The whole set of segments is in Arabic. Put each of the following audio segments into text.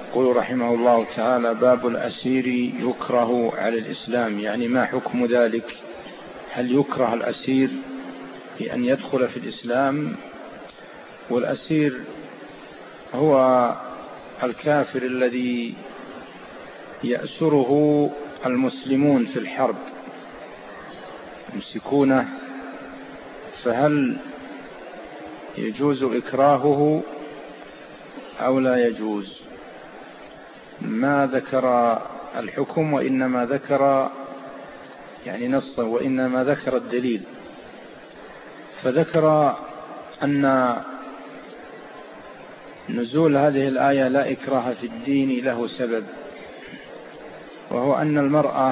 يقول رحمه الله تعالى: باب الأسير يكره على الإسلام، يعني ما حكم ذلك؟ هل يكره الأسير بأن يدخل في الإسلام؟ والأسير هو الكافر الذي يأسره المسلمون في الحرب يمسكونه، فهل يجوز إكراهه أو لا يجوز؟ ما ذكر الحكم، وإنما ذكر يعني نصا، وإنما ذكر الدليل. فذكر أن نزول هذه الآية لا إكراه في الدين له سبب، وهو أن المرأة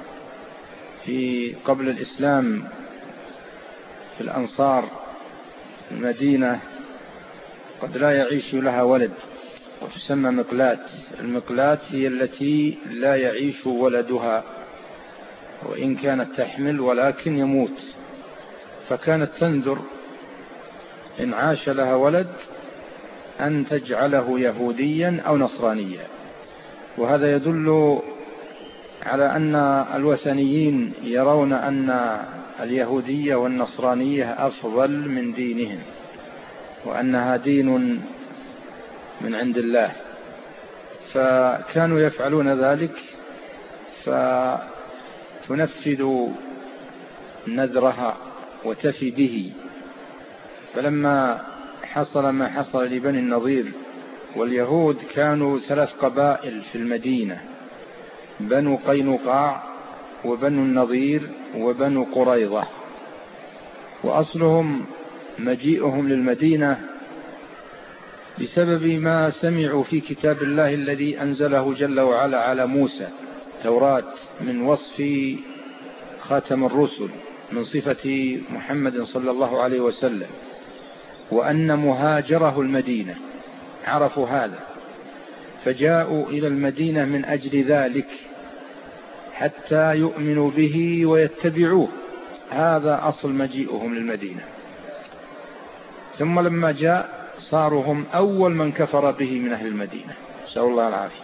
في قبل الإسلام في الأنصار المدينة قد لا يعيش لها ولد، وتسمى مقلات. المقلات هي التي لا يعيش ولدها وإن كانت تحمل ولكن يموت، فكانت تنذر إن عاش لها ولد أن تجعله يهوديا أو نصرانيا. وهذا يدل على أن الوثنيين يرون أن اليهودية والنصرانية أفضل من دينهم، وأنها دين من عند الله، فكانوا يفعلون ذلك، فتنفذ نذرها وتفي به. فلما حصل ما حصل لبني النضير، واليهود كانوا 3 قبائل في المدينة: بنو قينقاع وبنو النضير وبنو قريظة، وأصلهم مجيئهم للمدينة بسبب ما سمعوا في كتاب الله الذي أنزله جل وعلا على موسى، توراة، من وصف خاتم الرسل، من صفة محمد صلى الله عليه وسلم، وأن مهاجره المدينة، عرفوا هذا فجاءوا إلى المدينة من أجل ذلك حتى يؤمنوا به ويتبعوه. هذا أصل مجيئهم للمدينة. ثم لما جاء صاروا هم أول من كفر به من أهل المدينة، نسأل الله العافية.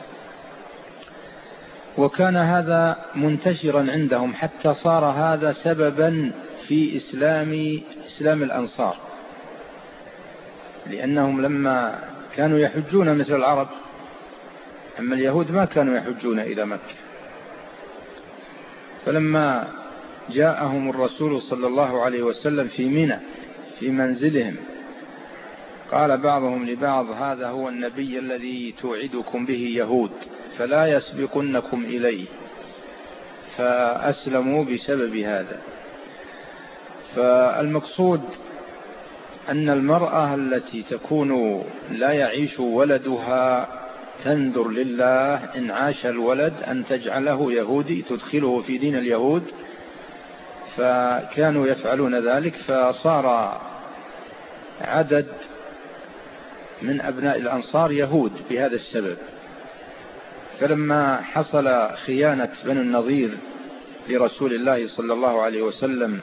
وكان هذا منتشرا عندهم حتى صار هذا سببا في إسلام الأنصار، لأنهم لما كانوا يحجون مثل العرب، أما اليهود ما كانوا يحجون إلى مكة. فلما جاءهم الرسول صلى الله عليه وسلم في منى في منزلهم، قال بعضهم لبعض: هذا هو النبي الذي توعدكم به يهود، فلا يسبقنكم إليه. فأسلموا بسبب هذا. فالمقصود أن المرأة التي تكون لا يعيش ولدها تنذر لله إن عاش الولد أن تجعله يهودي، تدخله في دين اليهود، فكانوا يفعلون ذلك، فصار عدد من أبناء الأنصار يهود بهذا السبب. فلما حصل خيانة بنو النضير لرسول الله صلى الله عليه وسلم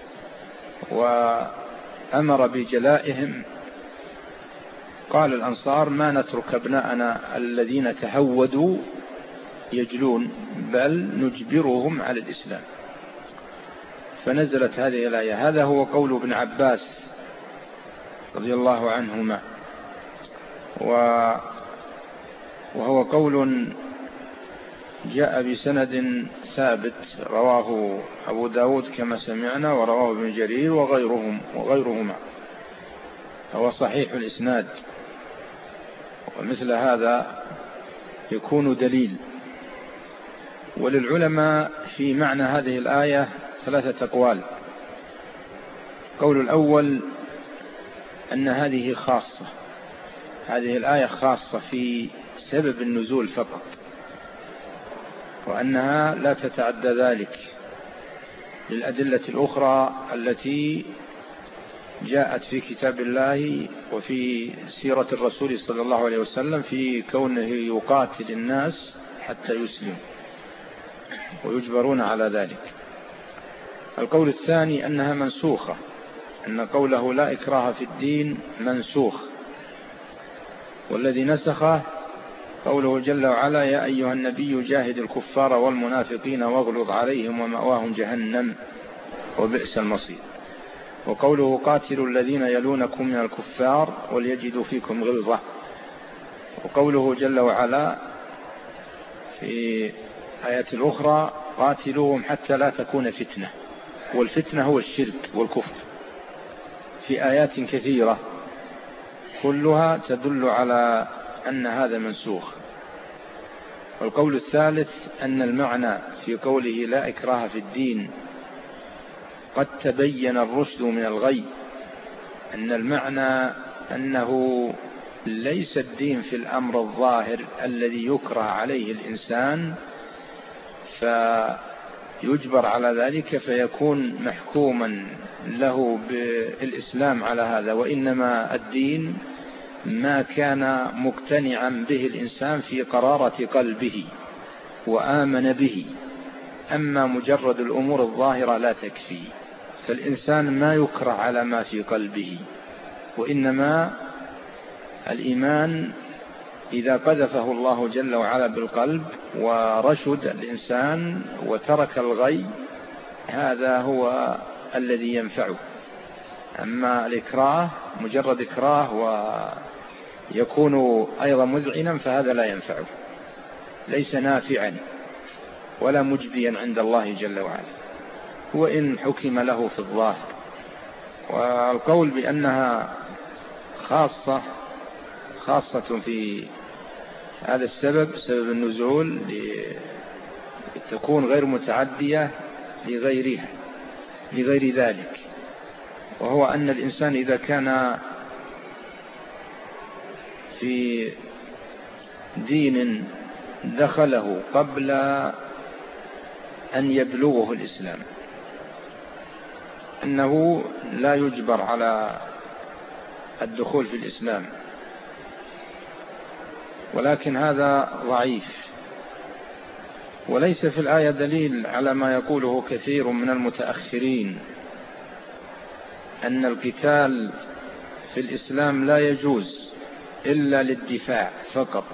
وأمر بجلائهم، قال الأنصار: ما نترك أبناءنا الذين تهودوا يجلون، بل نجبرهم على الإسلام. فنزلت هذه الآية. هذا هو قول ابن عباس رضي الله عنهما، وهو قول جاء بسند ثابت، رواه أبو داود كما سمعنا، ورواه ابن جرير وغيرهما، هو صحيح الإسناد. ومثل هذا يكون دليل. وللعلماء في معنى هذه الآية 3 أقوال. قول الأول أن هذه خاصة، هذه الآية خاصة في سبب النزول فقط، وأنها لا تتعدى ذلك للأدلة الأخرى التي جاءت في كتاب الله وفي سيرة الرسول صلى الله عليه وسلم في كونه يقاتل الناس حتى يسلموا ويجبرون على ذلك. القول الثاني أنها منسوخة، أن قوله لا إكراه في الدين منسوخ، والذي نسخه قوله جل وعلا: يا أيها النبي جاهد الكفار والمنافقين واغلظ عليهم ومأواهم جهنم وبئس المصير. وقوله: قاتلوا الذين يلونكم من الكفار وليجدوا فيكم غلظة. وقوله جل وعلا في آية أخرى: قاتلوهم حتى لا تكون فتنة، والفتنة هو الشرك والكفر، في آيات كثيرة كلها تدل على أن هذا منسوخ. والقول الثالث أن المعنى في قوله لا إكراه في الدين قد تبين الرشد من الغي، أن المعنى أنه ليس الدين في الأمر الظاهر الذي يكره عليه الإنسان فيجبر على ذلك فيكون محكوما له بالإسلام على هذا، وإنما الدين ما كان مقتنعا به الإنسان في قرارة قلبه وآمن به، أما مجرد الأمور الظاهرة لا تكفي. فالإنسان ما يكره على ما في قلبه، وإنما الإيمان إذا قذفه الله جل وعلا بالقلب ورشد الإنسان وترك الغي، هذا هو الذي ينفعه. أما الإكراه مجرد إكراه ويكون أيضا مذعنا فهذا لا ينفعه، ليس نافعا ولا مجديا عند الله جل وعلا، وإن حكم له في الظاهر. والقول بأنها خاصة في هذا السبب، سبب النزول، لتكون غير متعدية لغير ذلك، وهو أن الإنسان إذا كان في دين دخله قبل أن يبلغه الإسلام أنه لا يجبر على الدخول في الإسلام، ولكن هذا ضعيف. وليس في الآية دليل على ما يقوله كثير من المتأخرين أن القتال في الإسلام لا يجوز إلا للدفاع فقط،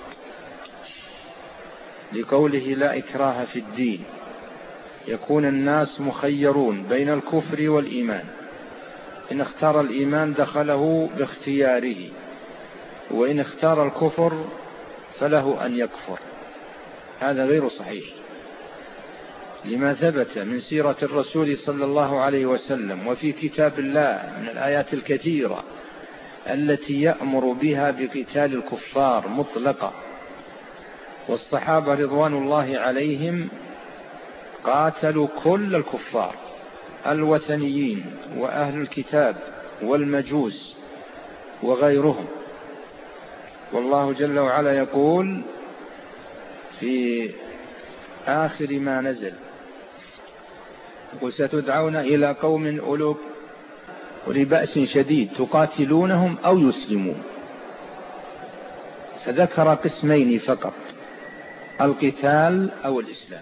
لقوله لا إكراه في الدين، يكون الناس مخيرون بين الكفر والإيمان، إن اختار الإيمان دخله باختياره، وإن اختار الكفر فله أن يكفر. هذا غير صحيح، لما ثبت من سيرة الرسول صلى الله عليه وسلم وفي كتاب الله من الآيات الكثيرة التي يأمر بها بقتال الكفار مطلقة. والصحابة رضوان الله عليهم قاتلوا كل الكفار، الوثنيين وأهل الكتاب والمجوس وغيرهم. والله جل وعلا يقول في آخر ما نزل: وستدعون إلى قوم أولي بأس شديد تقاتلونهم أو يسلمون. فذكر قسمين فقط: القتال أو الإسلام،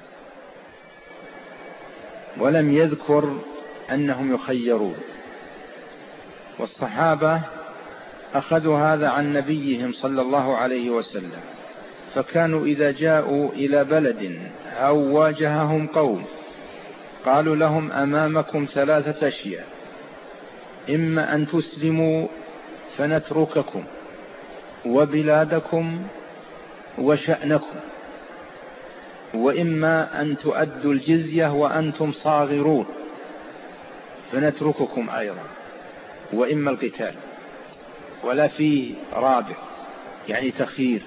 ولم يذكر أنهم يخيرون. والصحابة أخذوا هذا عن نبيهم صلى الله عليه وسلم، فكانوا إذا جاءوا إلى بلد أو واجههم قوم قالوا لهم: أمامكم 3 أشياء، إما أن تسلموا فنترككم وبلادكم وشأنكم، وإما أن تؤدوا الجزية وأنتم صاغرون فنترككم أيضا، وإما القتال. ولا فيه رابع، يعني تخيير.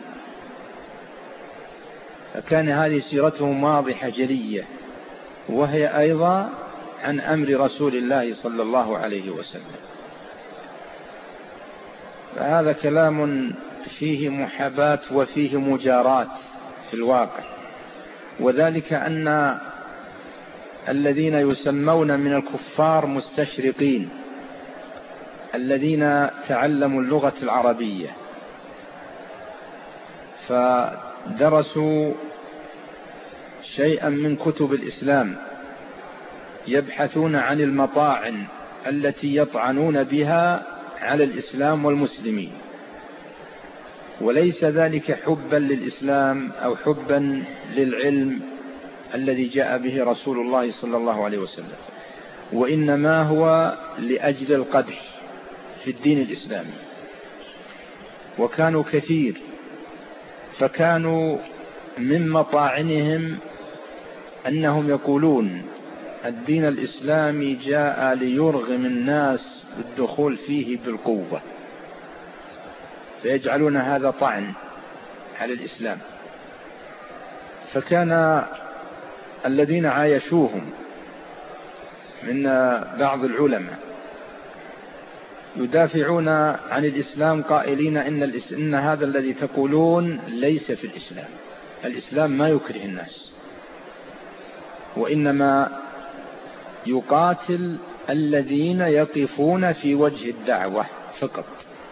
فكان هذه سيرتهم واضحة جلية، وهي أيضا عن أمر رسول الله صلى الله عليه وسلم. فهذا كلام فيه محاباة وفيه مجاراة في الواقع، وذلك أن الذين يسمون من الكفار مستشرقين الذين تعلموا اللغة العربية فدرسوا شيئا من كتب الإسلام، يبحثون عن المطاعن التي يطعنون بها على الإسلام والمسلمين، وليس ذلك حبا للإسلام أو حبا للعلم الذي جاء به رسول الله صلى الله عليه وسلم، وإنما هو لأجل القدح في الدين الإسلامي. وكانوا كثير، فكانوا من مطاعنهم أنهم يقولون الدين الإسلامي جاء ليرغم الناس بالدخول فيه بالقوة، فيجعلون هذا طعن على الإسلام. فكان الذين عايشوهم من بعض العلماء يدافعون عن الإسلام قائلين إن هذا الذي تقولون ليس في الإسلام، الإسلام ما يكره الناس، وإنما يقاتل الذين يقفون في وجه الدعوة فقط.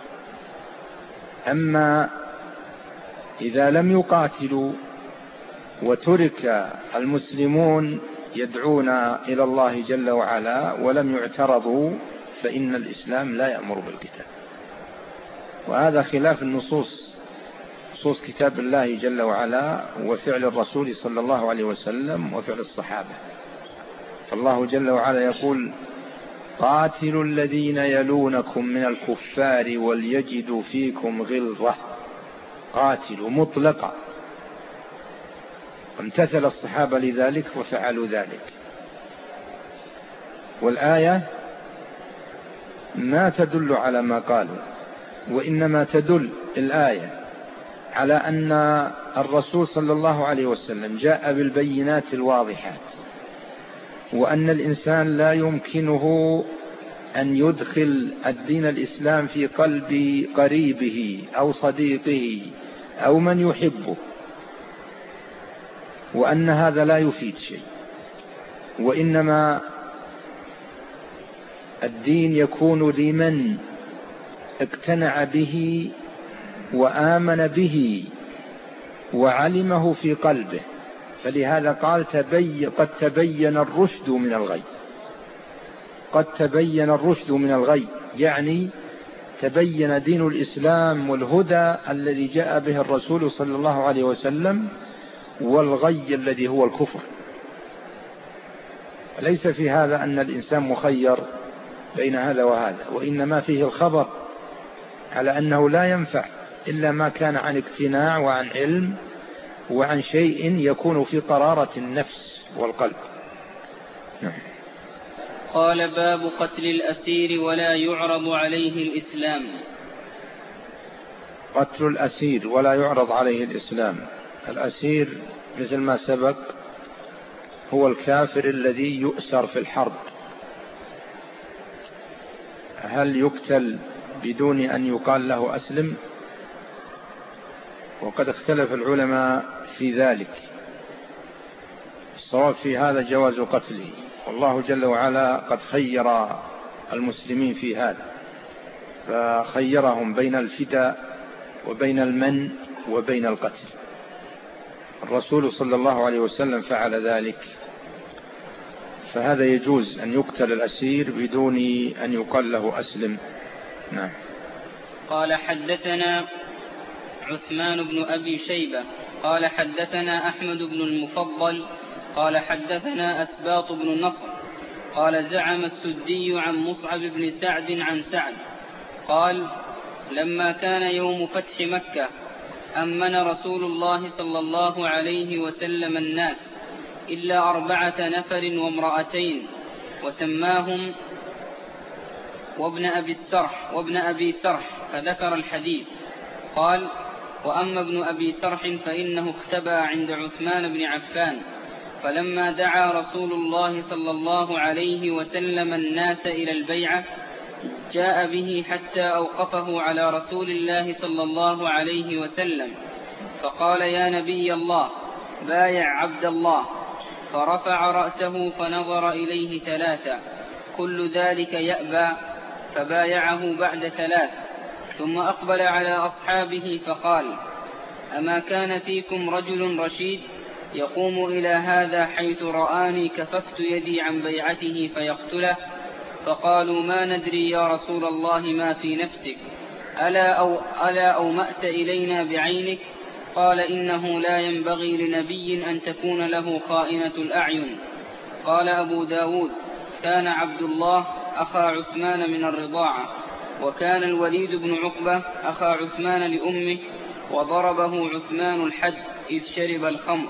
أما إذا لم يقاتلوا وترك المسلمون يدعون إلى الله جل وعلا ولم يعترضوا فإن الإسلام لا يأمر بالقتال. وهذا خلاف النصوص، نصوص كتاب الله جل وعلا وفعل الرسول صلى الله عليه وسلم وفعل الصحابة. فالله جل وعلا يقول قاتلوا الذين يلونكم من الكفار وليجدوا فيكم غلظة، قاتلوا مطلقا، امتثل الصحابة لذلك وفعلوا ذلك. والآية ما تدل على ما قالوا، وإنما تدل الآية على أن الرسول صلى الله عليه وسلم جاء بالبينات الواضحات، وأن الإنسان لا يمكنه أن يدخل الدين الإسلام في قلب قريبه أو صديقه أو من يحبه، وأن هذا لا يفيد شيء، وإنما الدين يكون لمن اقتنع به وآمن به وعلمه في قلبه. فلهذا قال قد تبين الرشد من الغي، قد تبين الرشد من الغي، يعني تبين دين الإسلام والهدى الذي جاء به الرسول صلى الله عليه وسلم والغي الذي هو الكفر. ليس في هذا أن الإنسان مخير بين هذا وهذا، وإنما فيه الخبر على أنه لا ينفع إلا ما كان عن اقتناع وعن علم وعن شيء يكون في قرارة النفس والقلب. قال باب قتل الأسير ولا يعرض عليه الإسلام. قتل الأسير ولا يعرض عليه الإسلام. الأسير مثل ما سبق هو الكافر الذي يؤسر في الحرب. هل يقتل بدون أن يقال له أسلم؟ وقد اختلف العلماء في ذلك. الصواب في هذا جواز قتله، والله جل وعلا قد خير المسلمين في هذا، فخيرهم بين الفداء وبين المن وبين القتل. الرسول صلى الله عليه وسلم فعل ذلك، فهذا يجوز أن يقتل الأسير بدون أن يقال له أسلم. نعم. قال حدثنا عثمان بن أبي شيبة قال حدثنا أحمد بن المفضل قال حدثنا أسباط بن النصر قال زعم السدي عن مصعب بن سعد عن سعد قال لما كان يوم فتح مكة أمن رسول الله صلى الله عليه وسلم الناس إلا 4 نفر وامرأتين، وسماهم وابن أبي سرح فذكر الحديث. قال وأما ابن أبي سرح فإنه اختبأ عند عثمان بن عفان، فلما دعا رسول الله صلى الله عليه وسلم الناس إلى البيعة جاء به حتى أوقفه على رسول الله صلى الله عليه وسلم، فقال يا نبي الله بايع عبد الله، فرفع رأسه فنظر إليه 3، كل ذلك يأبى، فبايعه بعد 3، ثم أقبل على أصحابه فقال أما كان فيكم رجل رشيد يقوم إلى هذا حيث رآني كففت يدي عن بيعته فيقتله؟ فقالوا ما ندري يا رسول الله ما في نفسك. ألا أومأت إلينا بعينك؟ قال إنه لا ينبغي لنبي أن تكون له خائنة الأعين. قال أبو داود: كان عبد الله أخا عثمان من الرضاعة، وكان الوليد بن عقبة أخا عثمان لأمه، وضربه عثمان الحد إذ شرب الخمر.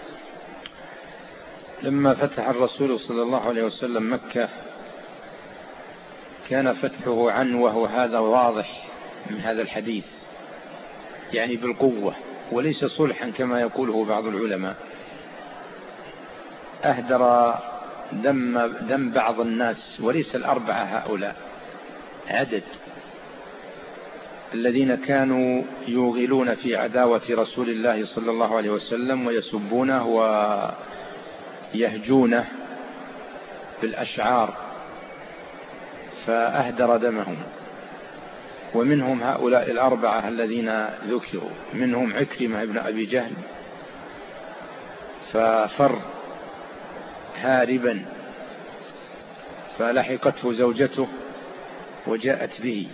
لما فتح الرسول صلى الله عليه وسلم مكة كان فتحه عنوة، وهذا واضح من هذا الحديث، يعني بالقوة وليس صلحا كما يقوله بعض العلماء. أهدر دم بعض الناس، وليس الأربعة هؤلاء، عدد الذين كانوا يوغلون في عداوة رسول الله صلى الله عليه وسلم ويسبونه ويهجونه بالأشعار، فأهدر دمهم. ومنهم هؤلاء الأربعة الذين ذكروا، منهم عكرمة ابن أبي جهل ففر هاربا، فلحقته زوجته وجاءت به.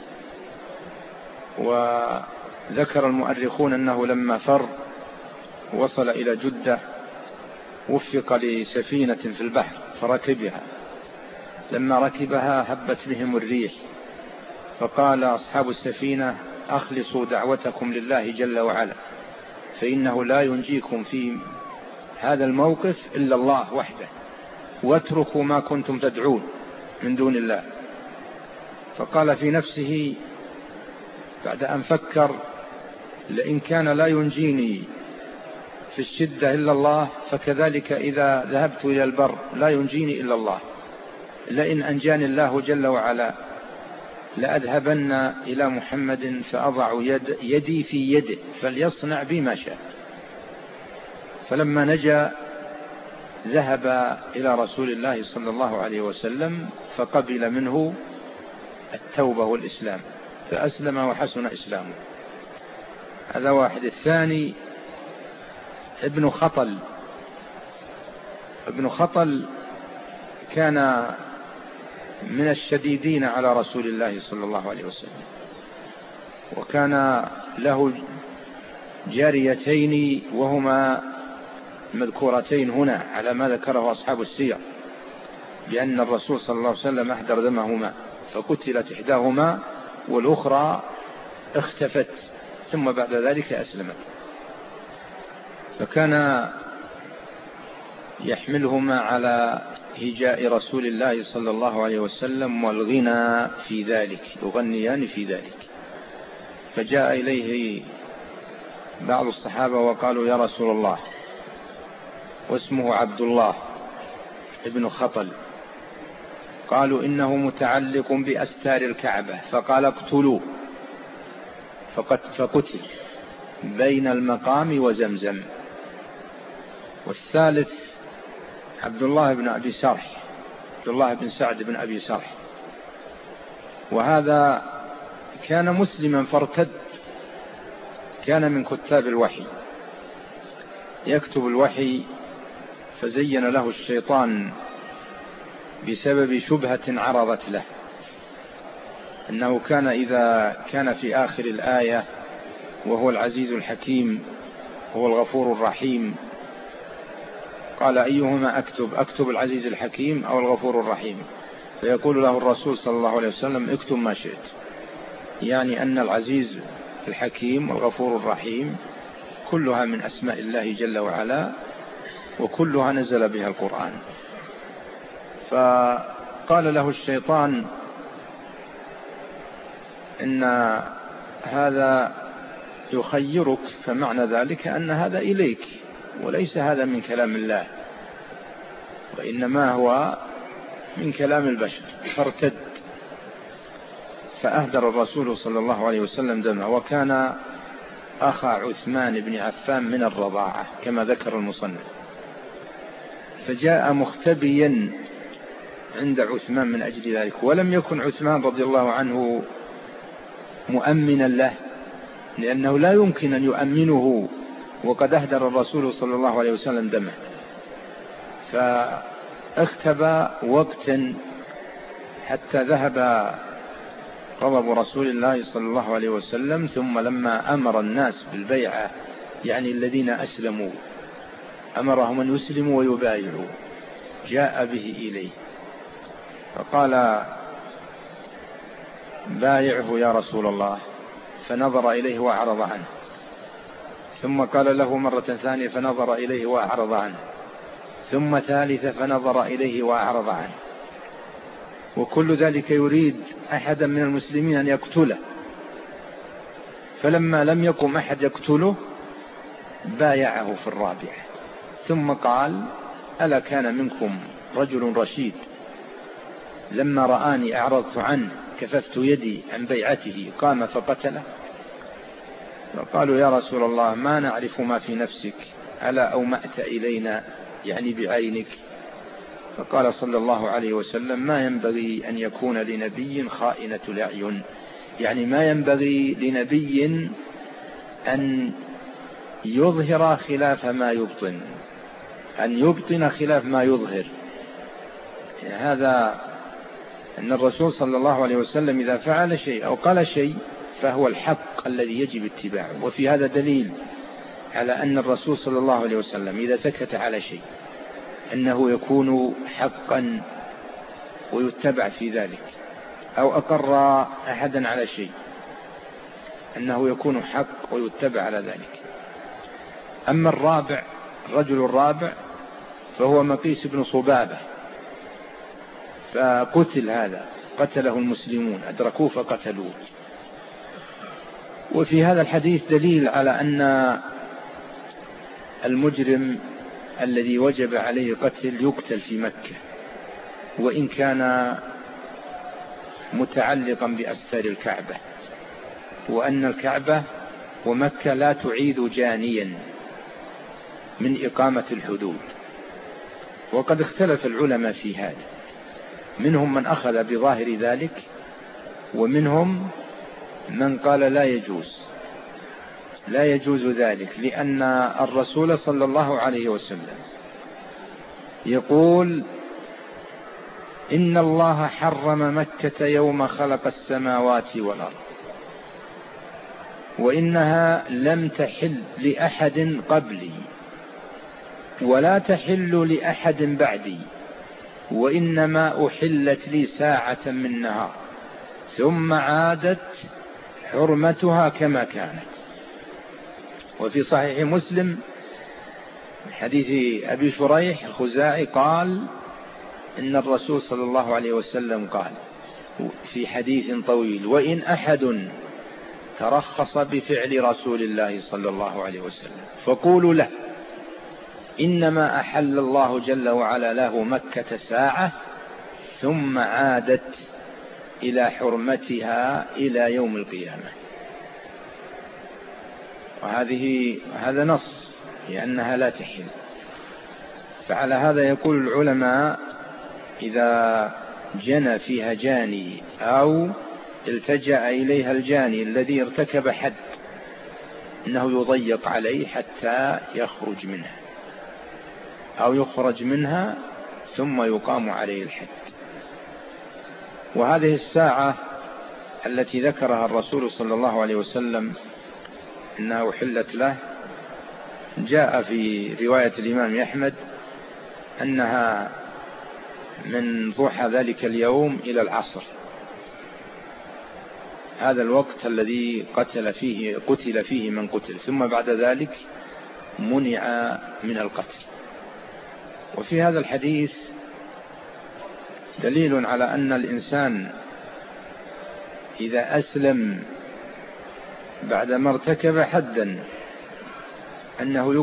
وذكر المؤرخون أنه لما فر وصل إلى جدة وفق لسفينة في البحر فركبها، لما ركبها هبت بهم الريح، فقال أصحاب السفينة: أخلصوا دعوتكم لله جل وعلا، فإنه لا ينجيكم في هذا الموقف إلا الله وحده، واتركوا ما كنتم تدعون من دون الله. فقال في نفسه بعد أن فكر: لئن كان لا ينجيني في الشدة إلا الله، فكذلك إذا ذهبت إلى البر لا ينجيني إلا الله، لئن أنجاني الله جل وعلا لأذهبن إلى محمد فأضع يدي في يده فليصنع بي ما شاء. فلما نجا ذهب إلى رسول الله صلى الله عليه وسلم فقبل منه التوبة والإسلام، فأسلم وحسن إسلامه. هذا واحد. الثاني ابن خطل. ابن خطل كان من الشديدين على رسول الله صلى الله عليه وسلم، وكان له جاريتين وهما مذكورتين هنا على ما ذكره أصحاب السير، بأن الرسول صلى الله عليه وسلم أهدر دمهما، فقتلت إحداهما والأخرى اختفت، ثم بعد ذلك أسلمت. فكان يحملهما على هجاء رسول الله صلى الله عليه وسلم والغنى في ذلك، يغنيان في ذلك. فجاء إليه بعض الصحابة وقالوا: يا رسول الله، واسمه عبد الله ابن خطل، قالوا: إنه متعلق بأستار الكعبة. فقال: اقتلوه. فقتل بين المقام وزمزم. والثالث عبد الله بن أبي سرح، عبد الله بن سعد بن أبي سرح، وهذا كان مسلما فارتد، كان من كتاب الوحي، يكتب الوحي، فزين له الشيطان بسبب شبهة عرضت له أنه كان إذا كان في آخر الآية وهو العزيز الحكيم هو الغفور الرحيم، قال: أيهما أكتب العزيز الحكيم أو الغفور الرحيم؟ فيقول له الرسول صلى الله عليه وسلم: اكتب ما شئت، يعني أن العزيز الحكيم والغفور الرحيم كلها من أسماء الله جل وعلا، وكلها نزل بها القرآن. فقال له الشيطان: إن هذا يخيرك، فمعنى ذلك أن هذا إليك، وليس هذا من كلام الله، وإنما هو من كلام البشر. فارتد، فأهدر الرسول صلى الله عليه وسلم دمه. وكان أخا عثمان بن عفان من الرضاعة كما ذكر المصنف، فجاء مختبيا عند عثمان من أجل ذلك. ولم يكن عثمان رضي الله عنه مؤمنا له، لأنه لا يمكن أن يؤمنه وقد أهدر الرسول صلى الله عليه وسلم دمه. فاختبى وقتا حتى ذهب غضب رسول الله صلى الله عليه وسلم، ثم لما أمر الناس بالبيعة، يعني الذين أسلموا أمرهم أن يسلموا ويبايعوا، جاء به إليه فقال بايعه يا رسول الله، فنظر إليه وأعرض عنه، ثم قال له مرة ثانية فنظر إليه وأعرض عنه، ثم ثالثة فنظر إليه وأعرض عنه، وكل ذلك يريد أحدا من المسلمين أن يقتله، فلما لم يقم أحد يقتله بايعه في الرابعة، ثم قال ألا كان منكم رجل رشيد لما رآني أعرضت عنه كففت يدي عن بيعته قام فقتله؟ فقالوا يا رسول الله ما نعرف ما في نفسك، ألا أومأت إلينا يعني بعينك؟ فقال صلى الله عليه وسلم ما ينبغي أن يكون لنبي خائنة الأعين، يعني ما ينبغي لنبي أن يظهر خلاف ما يبطن، أن يبطن خلاف ما يظهر. هذا أن الرسول صلى الله عليه وسلم إذا فعل شيء أو قال شيء فهو الحق الذي يجب اتباعه. وفي هذا دليل على أن الرسول صلى الله عليه وسلم إذا سكت على شيء أنه يكون حقا ويتبع في ذلك، أو أقر أحدا على شيء أنه يكون حق ويتبع على ذلك. أما الرابع، الرجل الرابع، فهو مقيس بن صبابة، فقتل هذا، قتله المسلمون أدركوه فقتلوه. وفي هذا الحديث دليل على أن المجرم الذي وجب عليه قتل يقتل في مكة، وإن كان متعلقا بأستار الكعبة، وأن الكعبة ومكة لا تعيد جانيا من إقامة الحدود. وقد اختلف العلماء في هذا، منهم من أخذ بظاهر ذلك، ومنهم من قال لا يجوز ذلك، لأن الرسول صلى الله عليه وسلم يقول إن الله حرم مكة يوم خلق السماوات والأرض، وإنها لم تحل لأحد قبلي ولا تحل لأحد بعدي، وإنما أحلت لي ساعة من نهار ثم عادت حرمتها كما كانت. وفي صحيح مسلم حديث أبي شريح الخزاعي قال إن الرسول صلى الله عليه وسلم قال في حديث طويل وإن أحد ترخص بفعل رسول الله صلى الله عليه وسلم فقولوا له إنما أحل الله جل وعلا له مكة ساعة ثم عادت إلى حرمتها إلى يوم القيامة. هذا نص لأنها لا تحل. فعلى هذا يقول العلماء إذا جنى فيها جاني أو التجأ إليها الجاني الذي ارتكب حد إنه يضيق عليه حتى يخرج منها أو يخرج منها ثم يقام عليه الحد. وهذه الساعة التي ذكرها الرسول صلى الله عليه وسلم إنها أحلت له، جاء في رواية الإمام أحمد أنها من ضحى ذلك اليوم إلى العصر، هذا الوقت الذي قتل فيه من قتل، ثم بعد ذلك منع من القتل. وفي هذا الحديث دليل على أن الإنسان إذا أسلم بعدما ارتكب حدا أنه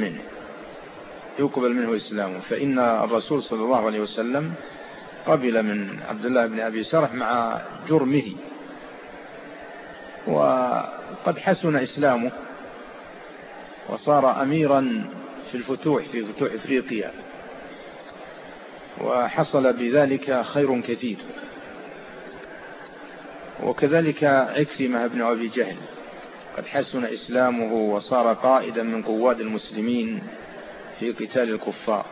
يقبل منه إسلامه. فإن الرسول صلى الله عليه وسلم قبل من عبد الله بن أبي سرح مع جرمه، وقد حسن إسلامه وصار أميرا في فتوح إفريقيا، وحصل بذلك خير كثير. وكذلك عكرمة بن أبي جهل قد حسن إسلامه وصار قائدا من قواد المسلمين في قتال الكفار،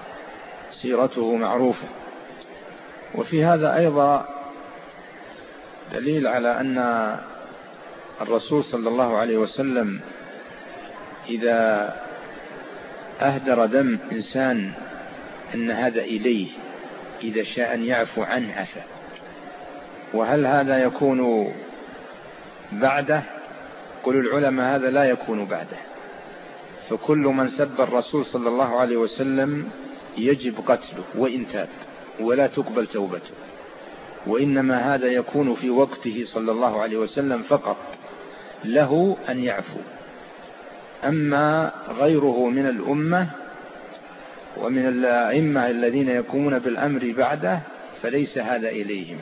وسيرته معروفة. وفي هذا أيضا دليل على أن الرسول صلى الله عليه وسلم إذا أهدر دم إنسان أن هذا إليه، إذا شاء أن يعفو عنه عفا. وهل هذا يكون بعده؟ قل العلماء هذا لا يكون بعده، فكل من سب الرسول صلى الله عليه وسلم يجب قتله وإن تاب ولا تقبل توبته، وإنما هذا يكون في وقته صلى الله عليه وسلم فقط، له أن يعفو. أما غيره من الأمة ومن الأئمة الذين يقومون بالأمر بعده فليس هذا إليهم.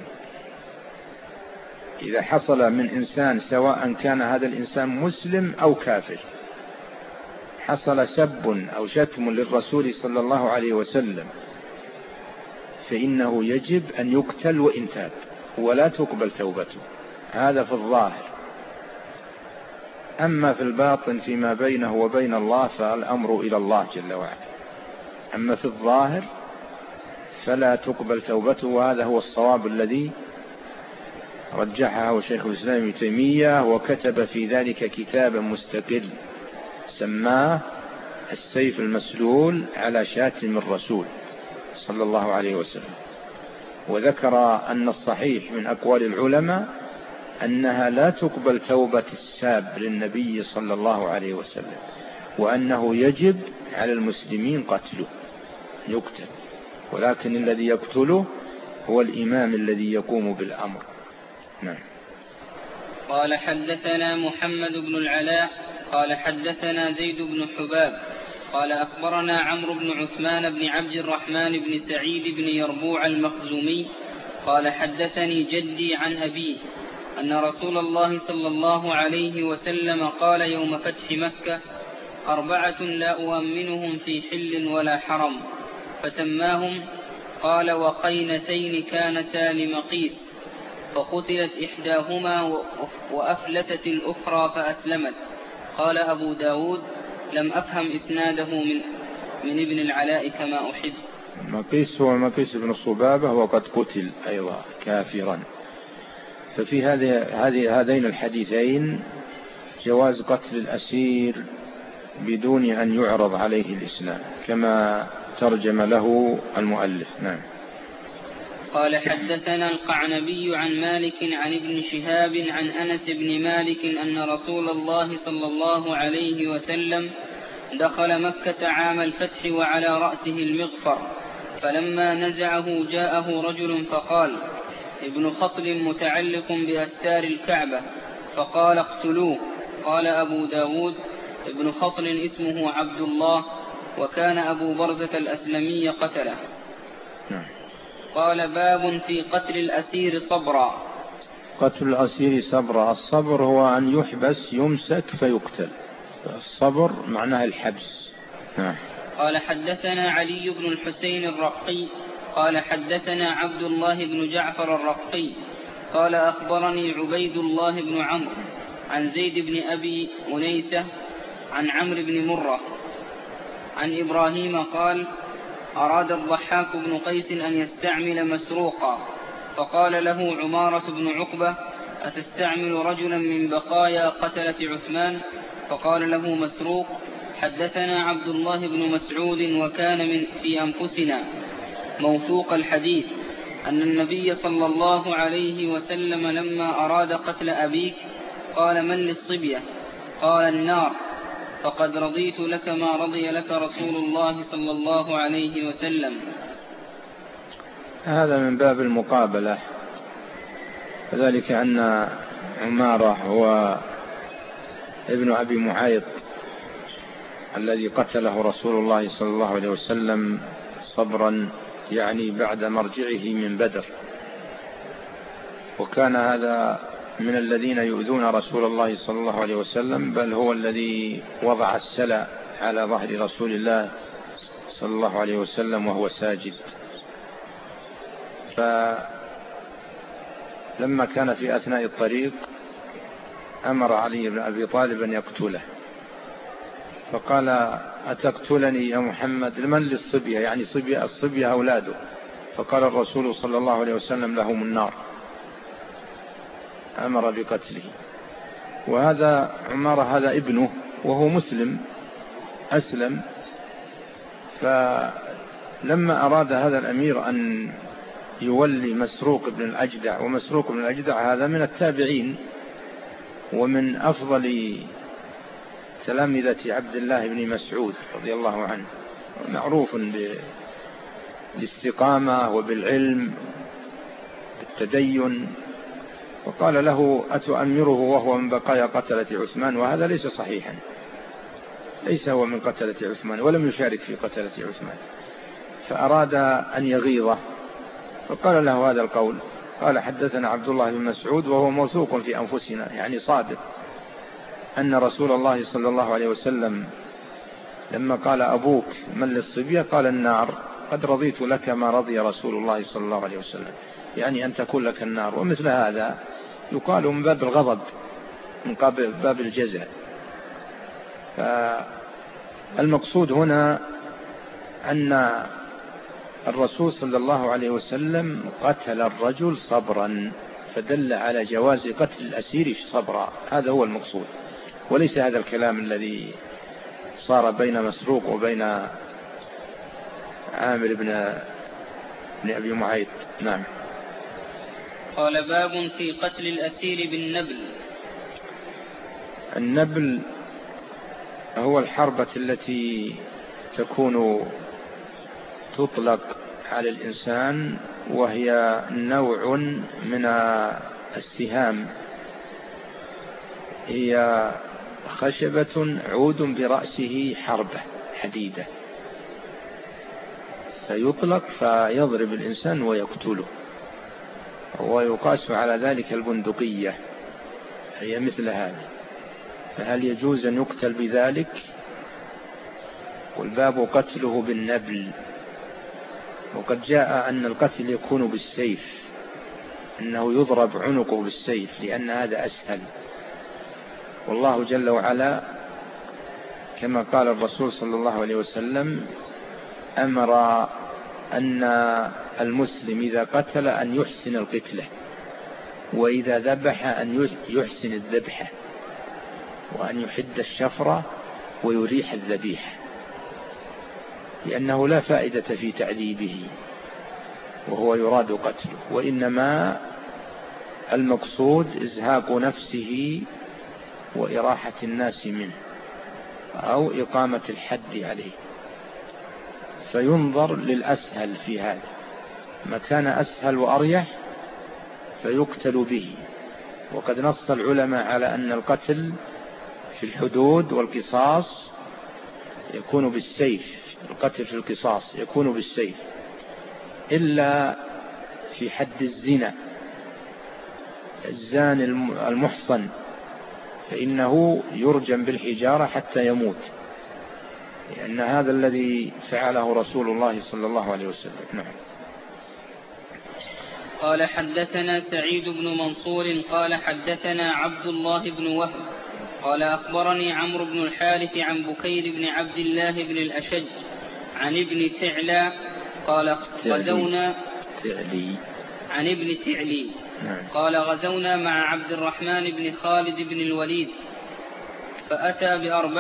إذا حصل من إنسان سواء كان هذا الإنسان مسلم أو كافر، حصل سب أو شتم للرسول صلى الله عليه وسلم، فإنه يجب أن يقتل وإن تاب ولا تقبل توبته. هذا في الظاهر. أما في الباطن فيما بينه وبين الله فالأمر إلى الله جل وعلا. أما في الظاهر فلا تقبل توبته، وهذا هو الصواب الذي رجحه شيخ الإسلام ابن تيمية، وكتب في ذلك كتابا مستقل سماه السيف المسلول على شاتم الرسول صلى الله عليه وسلم. وذكر أن الصحيح من أقوال العلماء أنها لا تقبل توبة الساب للنبي صلى الله عليه وسلم، وأنه يجب على المسلمين قتله، يقتل، ولكن الذي يقتله هو الإمام الذي يقوم بالأمر. نعم. قال حدثنا محمد بن العلاء قال حدثنا زيد بن حباب قال أخبرنا عمرو بن عثمان بن عبد الرحمن بن سعيد بن يربوع المخزومي قال حدثني جدي عن أبيه أن رسول الله صلى الله عليه وسلم قال يوم فتح مكة: 4 لا أؤمنهم في حل ولا حرم، فسماهم. قال: وقينتين كانتا لمقيس، فقتلت إحداهما وأفلتت الأخرى فأسلمت. قال أبو داود: لم أفهم إسناده من ابن العلاء كما أحب. مقيس هو مقيس بن صبابة، وقد قتل أيضا كافرا. ففي هذين الحديثين جواز قتل الأسير بدون أن يعرض عليه الإسلام كما ترجم له المؤلف. نعم. قال حدثنا القعنبي عن مالك عن ابن شهاب عن أنس بن مالك أن رسول الله صلى الله عليه وسلم دخل مكة عام الفتح وعلى رأسه المغفر، فلما نزعه جاءه رجل فقال: ابن خطل متعلق بأستار الكعبة، فقال: اقتلوه. قال أبو داود: ابن خطل اسمه عبد الله، وكان أبو برزة الأسلمي قتله. قال: باب في قتل الأسير صبرا. قتل الأسير صبرا. الصبر هو أن يحبس يمسك فيقتل، الصبر معناه الحبس. قال حدثنا علي بن الحسين الرقي قال حدثنا عبد الله بن جعفر الرقي قال أخبرني عبيد الله بن عمرو عن زيد بن أبي أنيسة عن عمرو بن مرة عن إبراهيم قال: أراد الضحاك بن قيس أن يستعمل مسروقا، فقال له عمارة بن عقبة: أتستعمل رجلا من بقايا قتلة عثمان؟ فقال له مسروق: حدثنا عبد الله بن مسعود وكان في أنفسنا موثوق الحديث أن النبي صلى الله عليه وسلم لما أراد قتل أبيك قال: من للصبية؟ قال: النار. فقد رضيت لك ما رضي لك رسول الله صلى الله عليه وسلم. هذا من باب المقابلة، وذلك أن عمارة هو ابن أبي معيط الذي قتله رسول الله صلى الله عليه وسلم صبرا، يعني بعد مرجعه من بدر، وكان هذا من الذين يؤذون رسول الله صلى الله عليه وسلم، بل هو الذي وضع السلع على ظهر رسول الله صلى الله عليه وسلم وهو ساجد. فلما كان في أثناء الطريق أمر علي بن أبي طالب أن يقتله، فقال: أتقتلني يا محمد؟ لمن للصبية؟ يعني الصبية أولاده. فقال الرسول صلى الله عليه وسلم: لهم النار. أمر بقتله. وهذا عمارة هذا ابنه وهو مسلم أسلم، فلما أراد هذا الأمير أن يولي مسروق بن الأجدع، ومسروق بن الأجدع هذا من التابعين ومن أفضل تلامذة عبد الله بن مسعود رضي الله عنه، معروف بالاستقامة وبالعلم بالتدين. وقال له أتؤمره وهو من بقايا قتلة عثمان؟ وهذا ليس صحيحا، ليس هو من قتلة عثمان ولم يشارك في قتلة عثمان. فأراد أن يغيظه فقال له هذا القول. قال حدثنا عبد الله بن مسعود وهو موثوق في أنفسنا، يعني صادق، أن رسول الله صلى الله عليه وسلم لما قال أبوك من للصبية قال النار، قد رضيت لك ما رضي رسول الله صلى الله عليه وسلم، يعني أن تكون لك النار. ومثل هذا يقال من باب الغضب من باب الجزع. فالمقصود هنا أن الرسول صلى الله عليه وسلم قتل الرجل صبرا، فدل على جواز قتل الأسير صبرا، هذا هو المقصود، وليس هذا الكلام الذي صار بين مسروق وبين عامر بن أبي معيط. نعم. قال باب في قتل الأسير بالنبل. النبل هو الحربة التي تكون تطلق على الإنسان، وهي نوع من السهام، هي خشبة عود برأسه حربة حديدة، فيطلق فيضرب الإنسان ويقتله. ويقاس على ذلك البندقية، هي مثل هذا. فهل يجوز أن يقتل بذلك؟ والباب قتله بالنبل. وقد جاء أن القتل يكون بالسيف، أنه يضرب عنقه بالسيف لأن هذا أسهل. والله جل وعلا كما قال الرسول صلى الله عليه وسلم أمر أن المسلم إذا قتل أن يحسن القتلة، وإذا ذبح أن يحسن الذبحة، وأن يحد الشفرة ويريح الذبيحة، لأنه لا فائدة في تعذيبه وهو يراد قتله، وإنما المقصود إزهاق نفسه وإراحة الناس منه أو إقامة الحد عليه. فينظر للأسهل في هذا، ما كان أسهل وأريح فيقتل به. وقد نص العلماء على أن القتل في الحدود والقصاص يكون بالسيف، القتل في القصاص يكون بالسيف، إلا في حد الزنا، الزاني المحصن فإنه يرجم بالحجارة حتى يموت، لأن هذا الذي فعله رسول الله صلى الله عليه وسلم. نعم. قال حدثنا سعيد بن منصور قال حدثنا عبد الله بن وهب قال أخبرني عمرو بن الحارث عن بكير بن عبد الله بن الأشج عن ابن تعلى قال غزونا عن ابن تعلي قال غزونا مع عبد الرحمن بن خالد بن الوليد فأتي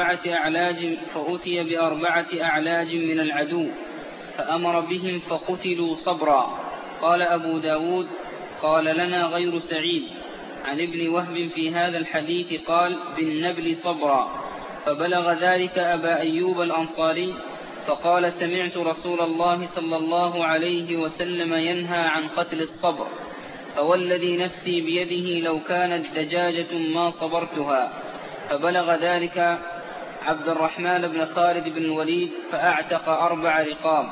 بأربعة أعلاج من العدو فأمر بهم فقتلوا صبرا. قال أبو داود قال لنا غير سعيد عن ابن وهب في هذا الحديث قال بالنبل صبرا. فبلغ ذلك أبا أيوب الأنصاري فقال سمعت رسول الله صلى الله عليه وسلم ينهى عن قتل الصبر، فوالذي نفسي بيده لو كانت دجاجة ما صبرتها. فبلغ ذلك عبد الرحمن بن خالد بن الوليد فأعتق 4 رقاب.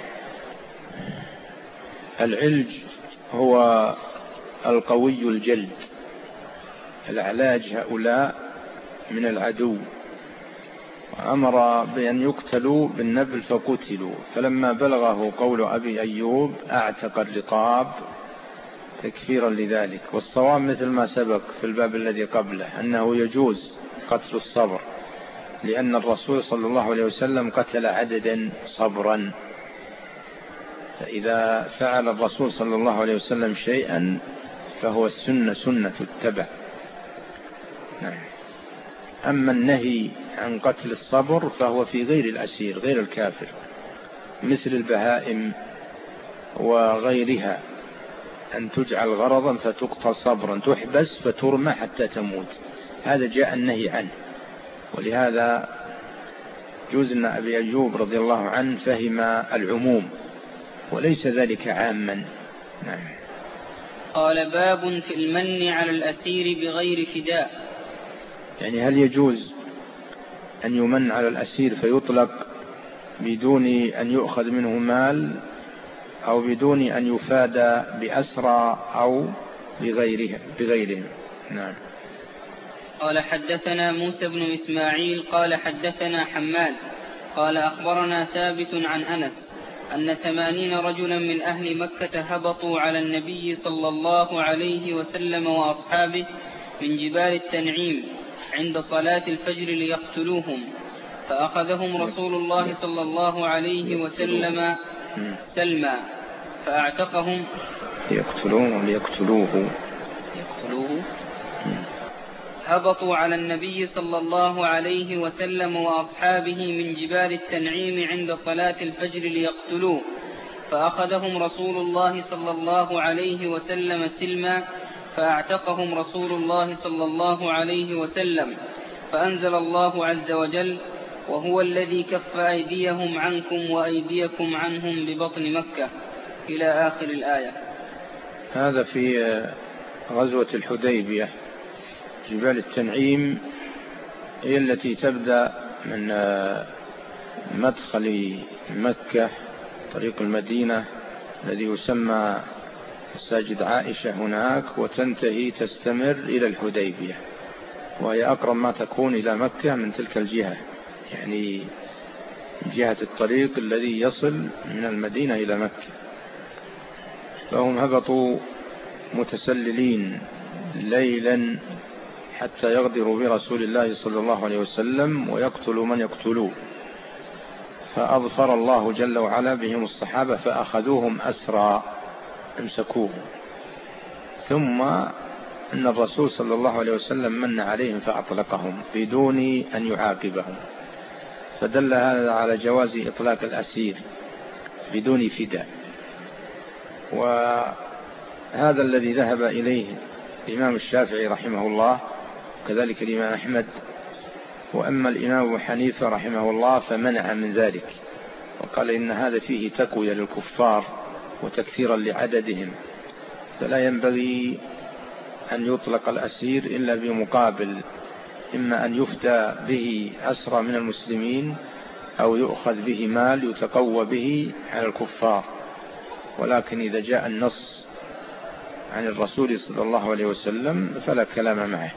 العلج هو القوي الجلد، الأعلاج هؤلاء من العدو، وأمر بأن يقتلوا بالنبل فقتلوا. فلما بلغه قول أبي أيوب أعتق الرقاب تكفيرا لذلك. والصواب مثل ما سبق في الباب الذي قبله أنه يجوز قتل الصبر، لأن الرسول صلى الله عليه وسلم قتل عددا صبرا، فإذا فعل الرسول صلى الله عليه وسلم شيئا فهو السنة سنة التبع. نعم. أما النهي عن قتل الصبر فهو في غير الأسير غير الكافر، مثل البهائم وغيرها، أن تجعل غرضا فتقتل صبرا، تحبس فترمى حتى تموت، هذا جاء النهي عنه. ولهذا جوز أن أبي أيوب رضي الله عنه فهم العموم وليس ذلك عاما. نعم. قال باب في المن على الأسير بغير فداء. يعني هل يجوز أن يمن على الأسير فيطلق بدون أن يؤخذ منه مال، أو بدون أن يفادى بأسرى أو بغيرهم؟ نعم. قال حدثنا موسى بن إسماعيل قال حدثنا حماد قال أخبرنا ثابت عن أنس أن 80 رجلا من أهل مكة هبطوا على النبي صلى الله عليه وسلم وأصحابه من جبال التنعيم عند صلاة الفجر ليقتلوهم، فأخذهم رسول الله صلى الله عليه وسلم سلما فأعتقهم. ليقتلوه. هبطوا على النبي صلى الله عليه وسلم وأصحابه من جبال التنعيم عند صلاة الفجر ليقتلوه، فأخذهم رسول الله صلى الله عليه وسلم سلما فأعتقهم رسول الله صلى الله عليه وسلم، فأنزل الله عز وجل: وهو الذي كف أيديهم عنكم وأيديكم عنهم ببطن مكة، إلى آخر الآية. هذا في غزوة الحديبية. جبال التنعيم هي التي تبدأ من مدخل مكة طريق المدينة الذي يسمى مساجد عائشة هناك، وتنتهي تستمر إلى الحديبية، وهي أقرب ما تكون إلى مكة من تلك الجهة، يعني من جهة الطريق الذي يصل من المدينة إلى مكة. فهم هبطوا متسللين ليلا حتى يغدروا برسول الله صلى الله عليه وسلم ويقتلوا من يقتلوه، فأظفر الله جل وعلا بهم الصحابة فأخذوهم أسرى امسكوه، ثم أن الرسول صلى الله عليه وسلم من عليهم فأطلقهم بدون أن يعاقبهم، فدل هذا على جواز إطلاق الأسير بدون فداء. وهذا الذي ذهب إليه الإمام الشافعي رحمه الله، كذلك الإمام أحمد، وأما الإمام أبو حنيفة رحمه الله فمنع من ذلك، وقال إن هذا فيه تقوية للكفار وتكثيرا لعددهم، فلا ينبغي أن يطلق الأسير إلا بمقابل، إما أن يفدى به أسرى من المسلمين أو يؤخذ به مال يتقوى به على الكفار. ولكن إذا جاء النص عن الرسول صلى الله عليه وسلم فلا كلام معه،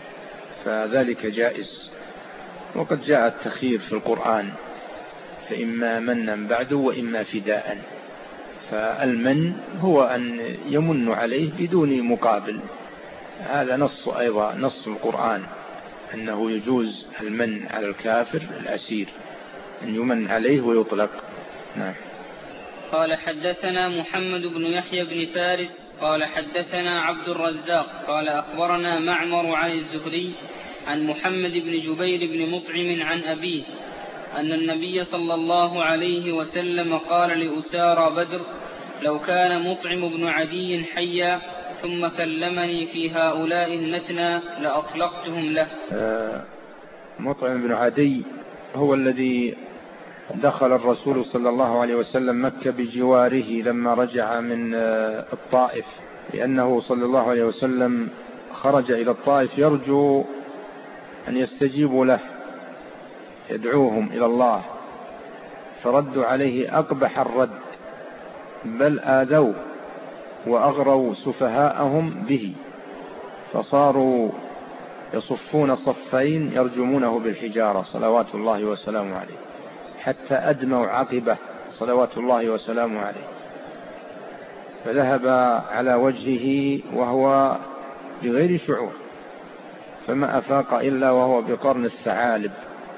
فذلك جائز. وقد جاء التخيير في القرآن، فإما منا بعد وإما فداء، فالمن هو أن يمن عليه بدون مقابل، هذا نص أيضا نص القرآن أنه يجوز المن على الكافر الأسير، أن يمن عليه ويطلق. نعم. قال حدثنا محمد بن يحيى بن فارس قال حدثنا عبد الرزاق قال أخبرنا معمر عن الزهري عن محمد بن جبير بن مطعم عن أبيه أن النبي صلى الله عليه وسلم قال لأسارى بدر: لو كان مطعم بن عدي حيا ثم كلمني في هؤلاء النتنى لأطلقتهم له. مطعم بن عدي هو الذي دخل الرسول صلى الله عليه وسلم مكة بجواره لما رجع من الطائف، لأنه صلى الله عليه وسلم خرج إلى الطائف يرجو أن يستجيبوا له، يدعوهم إلى الله، فردوا عليه أقبح الرد، بل آذوا وأغروا سفهاءهم به، فصاروا يصفون صفين يرجمونه بالحجارة صلوات الله وسلامه عليه، حتى أدموا عقبه صلوات الله وسلامه عليه، فذهب على وجهه وهو بغير شعور، فما أفاق إلا وهو بقرن الثعالب،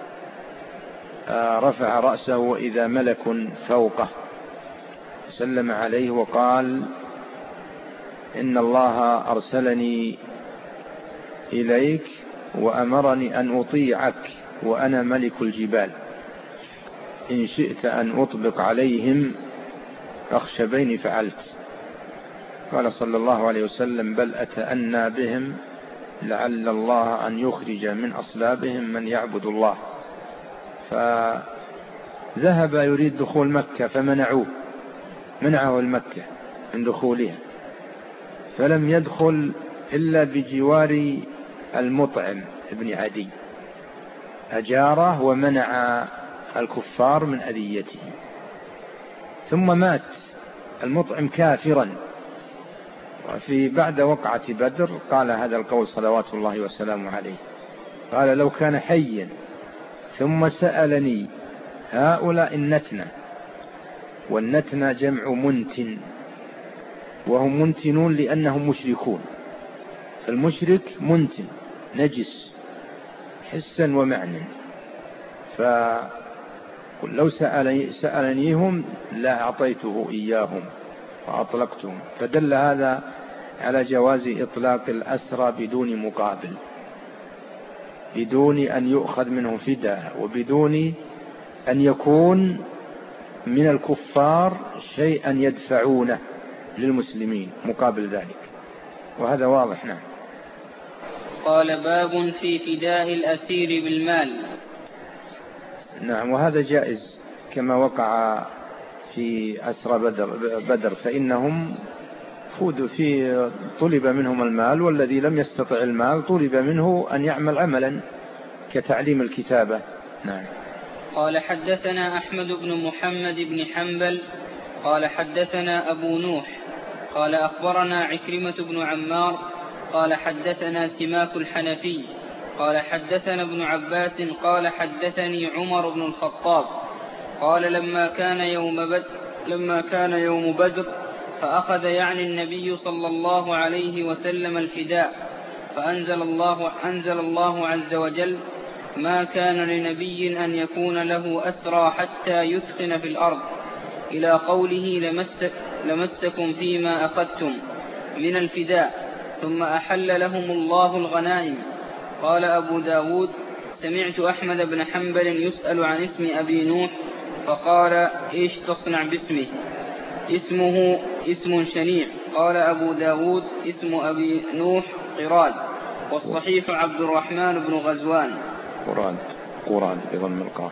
رفع رأسه وإذا ملك فوقه سلم عليه وقال: إن الله أرسلني إليك وأمرني أن أطيعك وأنا ملك الجبال، إن شئت أن أطبق عليهم أخشبين فعلت. قال صلى الله عليه وسلم: بل أتأنى بهم لعل الله أن يخرج من أصلابهم من يعبد الله. فذهب يريد دخول مكة فمنعوه، منعه المكة من دخولها، فلم يدخل إلا بجوار المطعم ابن عدي، أجاره ومنع الكفار من أذيته. ثم مات المطعم كافرا. وفي بعد وقعة بدر قال هذا القول صلوات الله وسلامه عليه، قال: لو كان حيا ثم سألني هؤلاء النتنة، والنتنة جمع منتن، وهم منتنون لأنهم مشركون، فالمشرك منتن نجس حسا ومعنى، فلو سألنيهم لا أعطيته إياهم وأطلقتهم. فدل هذا على جواز إطلاق الأسرى بدون مقابل، بدون أن يؤخذ منهم فداء، وبدون أن يكون من الكفار شيئا يدفعونه للمسلمين مقابل ذلك، وهذا واضح. نعم. قال: باب في فداء الأسير بالمال. نعم، وهذا جائز كما وقع في أسرى بدر، فإنهم طلب منهم المال، والذي لم يستطع المال طلب منه أن يعمل عملا كتعليم الكتابة. نعم. قال: حدثنا أحمد بن محمد بن حنبل قال: حدثنا أبو نوح قال: أخبرنا عكرمة بن عمار قال: حدثنا سماك الحنفي قال: حدثنا ابن عباس قال: حدثني عمر بن الخطاب قال: لما كان يوم بدر فأخذ يعني النبي صلى الله عليه وسلم الفداء، فأنزل الله عز وجل: ما كان لنبي أن يكون له أسرى حتى يثخن في الأرض، إلى قوله: لمسكم فيما أخذتم من الفداء، ثم أحل لهم الله الغنائم. قال أبو داود: سمعت أحمد بن حنبل يسأل عن اسم أبي نوح فقال: إيش تصنع باسمه؟ اسمه اسم شنيع. قال أبو داود: اسم أبي نوح قراد، والصحيح عبد الرحمن بن غزوان. قراد بضم القاف.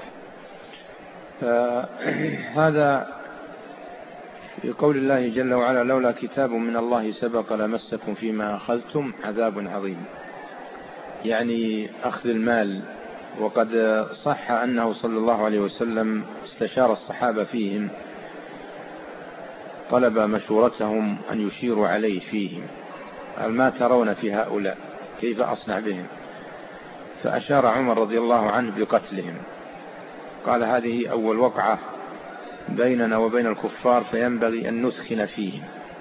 هذا في قول الله جل وعلا: لولا كتاب من الله سبق لمسكم فيما أخذتم عذاب عظيم، يعني أخذ المال. وقد صح أنه صلى الله عليه وسلم استشار الصحابة فيهم، طلب مشورتهم أن يشيروا عليه فيهم، قال: ما ترون في هؤلاء، كيف أصنع بهم؟ فأشار عمر رضي الله عنه بقتلهم، قال: هذه أول وقعة بيننا وبين الكفار، فينبغي أن نثخن فيهم،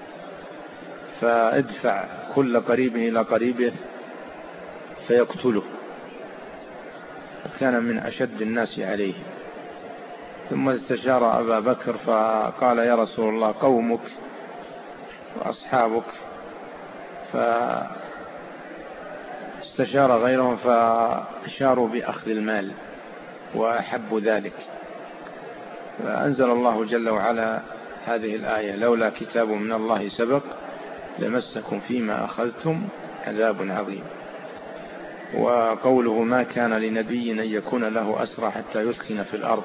فادفع كل قريب إلى قريبه فيقتله. كان من أشد الناس عليه. ثم استشار أبا بكر فقال: يا رسول الله، قومك وأصحابك. فاستشار غيرهم فأشاروا بأخذ المال وأحبوا ذلك، فأنزل الله جل وعلا هذه الآية: لولا كتاب من الله سبق لمسكم فيما أخذتم عذاب عظيم. وقوله: ما كان لنبي أن يكون له أسرى حتى يثخن في الأرض،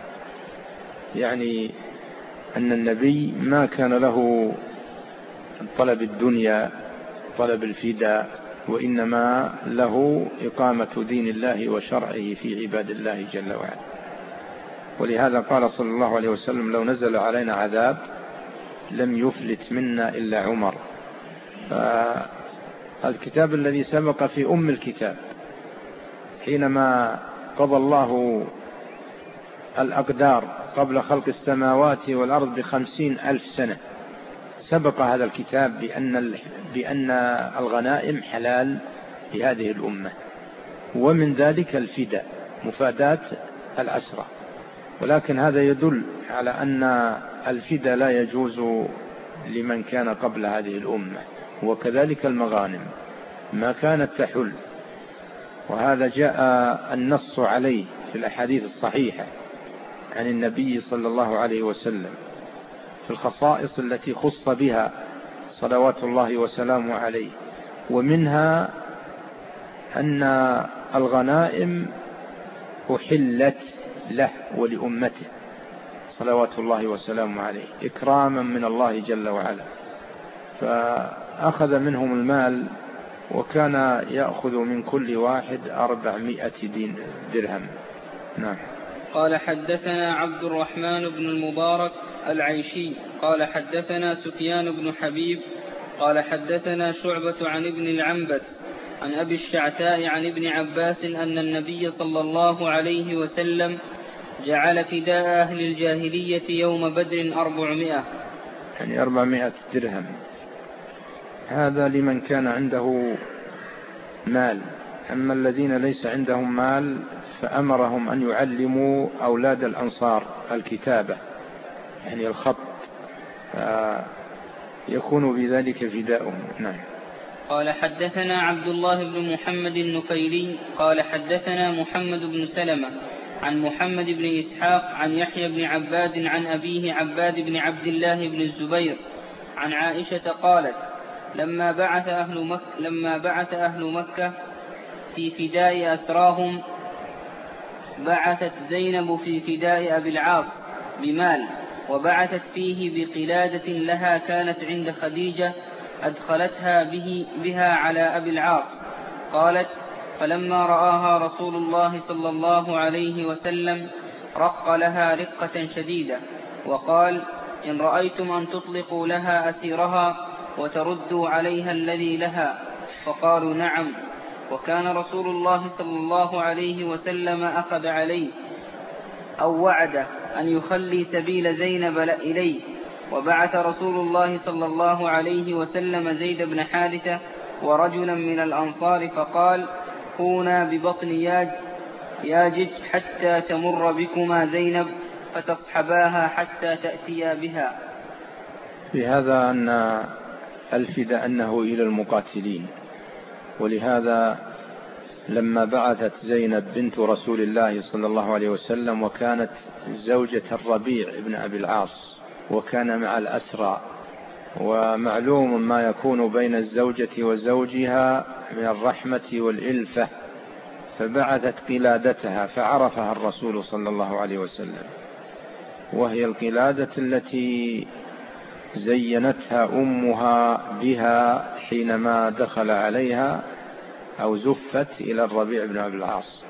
يعني أن النبي ما كان له طلب الدنيا، طلب الفداء، وإنما له إقامة دين الله وشرعه في عباد الله جل وعلا. ولهذا قال صلى الله عليه وسلم: لو نزل علينا عذاب لم يفلت منا إلا عمر. فالكتاب الذي سبق في أم الكتاب، حينما قضى الله الأقدار قبل خلق السماوات والأرض ب50,000 سنة، سبق هذا الكتاب بأن الغنائم حلال لهذه الأمة، ومن ذلك الفداء، مفاداة الأسرى. ولكن هذا يدل على أن الفداء لا يجوز لمن كان قبل هذه الأمة، وكذلك المغانم ما كانت تحل. وهذا جاء النص عليه في الأحاديث الصحيحة عن النبي صلى الله عليه وسلم في الخصائص التي خص بها صلوات الله وسلامه عليه. ومنها أن الغنائم أحلت له ولأمته صلوات الله وسلامه عليه إكراما من الله جل وعلا، فأخذ منهم المال، وكان يأخذ من كل واحد 400 درهم. نعم. قال حدثنا عبد الرحمن بن المبارك العيشي قال حدثنا سفيان بن حبيب قال حدثنا شعبة عن ابن العنبس عن أبي الشعتاء عن ابن عباس أن النبي صلى الله عليه وسلم جعل فداء أهل الجاهلية يوم بدر 400، يعني 400 درهم. هذا لمن كان عنده مال. أما الذين ليس عندهم مال فأمرهم أن يعلموا أولاد الأنصار الكتابة، يعني الخط، يكون بذلك فداؤهم. نعم. قال حدثنا عبد الله بن محمد النفيلي قال حدثنا محمد بن سلمة عن محمد بن إسحاق عن يحيى بن عباد عن أبيه عباد بن عبد الله بن الزبير عن عائشة قالت لما بعث أهل مكة في فداء أسراهم بعثت زينب في فداء أبي العاص بمال، وبعثت فيه بقلادة لها كانت عند خديجة أدخلتها بها على أبي العاص. قالت فلما رآها رسول الله صلى الله عليه وسلم رق لها رقة شديدة، وقال إن رأيتم أن تطلقوا لها أسيرها وتردوا عليها الذي لها، فقالوا نعم. وكان رسول الله صلى الله عليه وسلم أخذ عليه أو وعده أن يخلي سبيل زينب إليه، وبعث رسول الله صلى الله عليه وسلم زيد بن حارثة ورجلا من الأنصار فقال كونا ببطن ياجج حتى تمر بكما زينب فتصحباها حتى تأتيا بها. في هذا أن ألفد أنه إلى المقاتلين، ولهذا لما بعثت زينب بنت رسول الله صلى الله عليه وسلم وكانت زوجة الربيع بن أبي العاص وكان مع الأسرى، ومعلوم ما يكون بين الزوجة وزوجها من الرحمة والإلفة، فبعثت قلادتها فعرفها الرسول صلى الله عليه وسلم، وهي القلادة التي زينتها أمها بها حينما دخل عليها أو زفت إلى الربيع بن أبي العاص،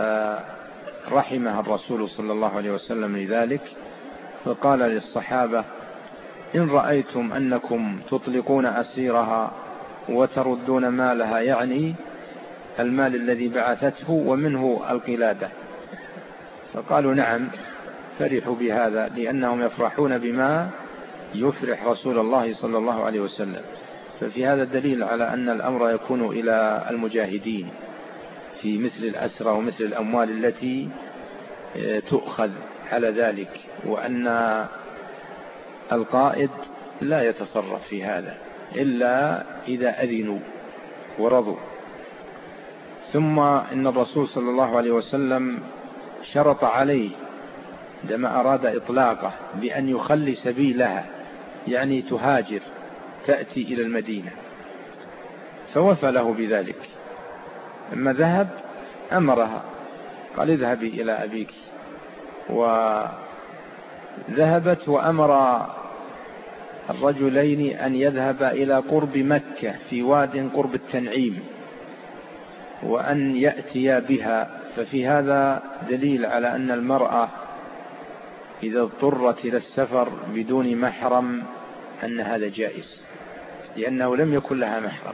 فرحمها الرسول صلى الله عليه وسلم لذلك، فقال للصحابة إن رأيتم أنكم تطلقون أسيرها وتردون مالها، يعني المال الذي بعثته ومنه القلادة، فقالوا نعم. فرحوا بهذا لأنهم يفرحون بما يفرح رسول الله صلى الله عليه وسلم. ففي هذا دليل على أن الأمر يكون إلى المجاهدين في مثل الأسرى ومثل الأموال التي تؤخذ على ذلك، وأن القائد لا يتصرف في هذا إلا إذا أذنوا ورضوا. ثم إن الرسول صلى الله عليه وسلم شرط عليه عندما أراد إطلاقه بأن يخلي سبيلها، يعني تهاجر تأتي إلى المدينة، فوفى له بذلك. لما ذهب أمرها قال اذهبي إلى أبيك، وذهبت وأمر الرجلين أن يذهبا إلى قرب مكة في واد قرب التنعيم وأن يأتيا بها. ففي هذا دليل على أن المرأة إذا اضطرت إلى السفر بدون محرم أن هذا جائز، لأنه لم يكن لها محرم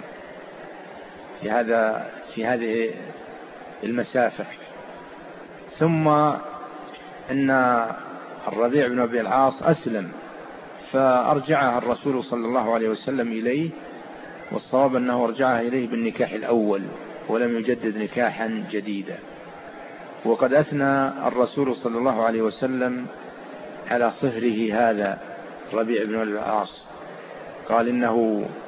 في هذه المسافة. ثم أن الربيع بن أبي العاص أسلم فأرجعها الرسول صلى الله عليه وسلم إليه، والصواب أنه أرجعها إليه بالنكاح الأول ولم يجدد نكاحا جديدا. وقد أثنى الرسول صلى الله عليه وسلم على صهره هذا الربيع بن أبي العاص، قال إنه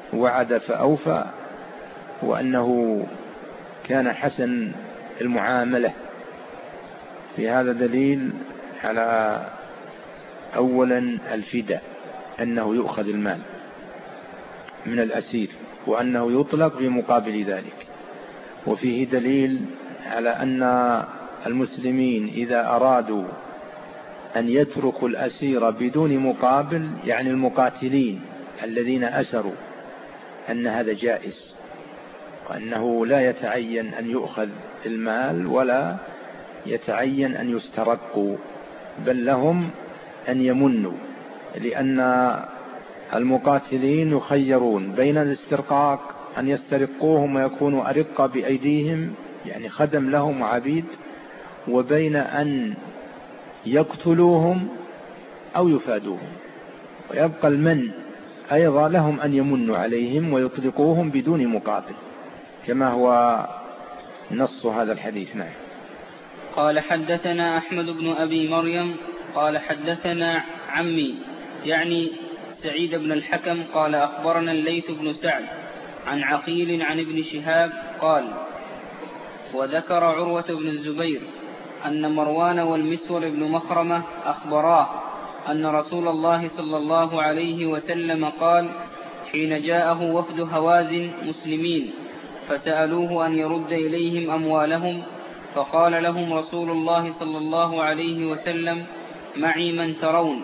وعد فأوفى، وأنه كان حسن المعاملة. في هذا دليل على أولا الفداء، أنه يؤخذ المال من الأسير وأنه يطلق بمقابل ذلك. وفيه دليل على أن المسلمين إذا أرادوا أن يتركوا الأسير بدون مقابل، يعني المقاتلين الذين أسروا، أن هذا جائز، وأنه لا يتعين أن يؤخذ المال ولا يتعين أن يسترقوا، بل لهم أن يمنوا، لأن المقاتلين يخيرون بين الاسترقاق أن يسترقوهم ويكونوا أرقة بأيديهم، يعني خدم لهم وعبيد، وبين أن يقتلوهم أو يفادوهم. ويبقى المن أيضا لهم أن يمنوا عليهم ويطلقوهم بدون مقابل، كما هو نص هذا الحديث. نعم. قال حدثنا أحمد بن أبي مريم قال حدثنا عمي يعني سعيد بن الحكم قال أخبرنا الليث بن سعد عن عقيل عن ابن شهاب قال: وذكر عروة بن الزبير أن مروان والمسور بن مخرمة أخبراه أن رسول الله صلى الله عليه وسلم قال حين جاءه وفد هوازن مسلمين فسألوه أن يرد إليهم أموالهم، فقال لهم رسول الله صلى الله عليه وسلم: معي من ترون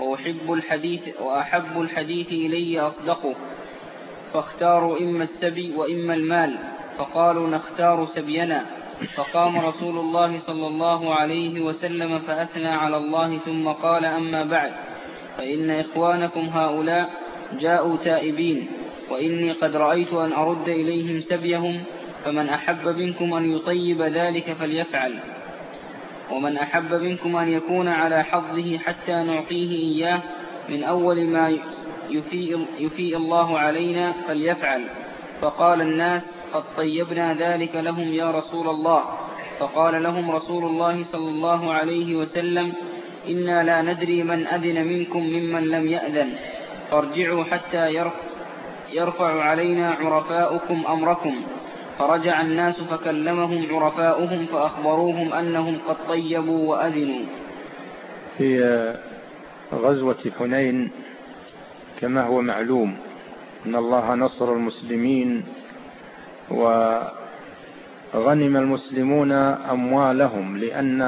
وأحب الحديث إلي أصدقه، فاختاروا إما السبي وإما المال، فقالوا نختار سبينا. فقام رسول الله صلى الله عليه وسلم فأثنى على الله ثم قال: أما بعد، فإن إخوانكم هؤلاء جاءوا تائبين، وإني قد رأيت أن أرد إليهم سبيهم، فمن أحب منكم أن يطيب ذلك فليفعل، ومن أحب منكم أن يكون على حظه حتى نعطيه إياه من أول ما يفيء الله علينا فليفعل. فقال الناس: قد طيبنا ذلك لهم يا رسول الله. فقال لهم رسول الله صلى الله عليه وسلم: إنا لا ندري من أذن منكم ممن لم يأذن، فارجعوا حتى يرفع علينا عرفاؤكم أمركم. فرجع الناس فكلمهم عرفاؤهم فأخبروهم أنهم قد طيبوا وأذنوا. في غزوة حنين كما هو معلوم أن الله نصر المسلمين وغنم المسلمون أموالهم،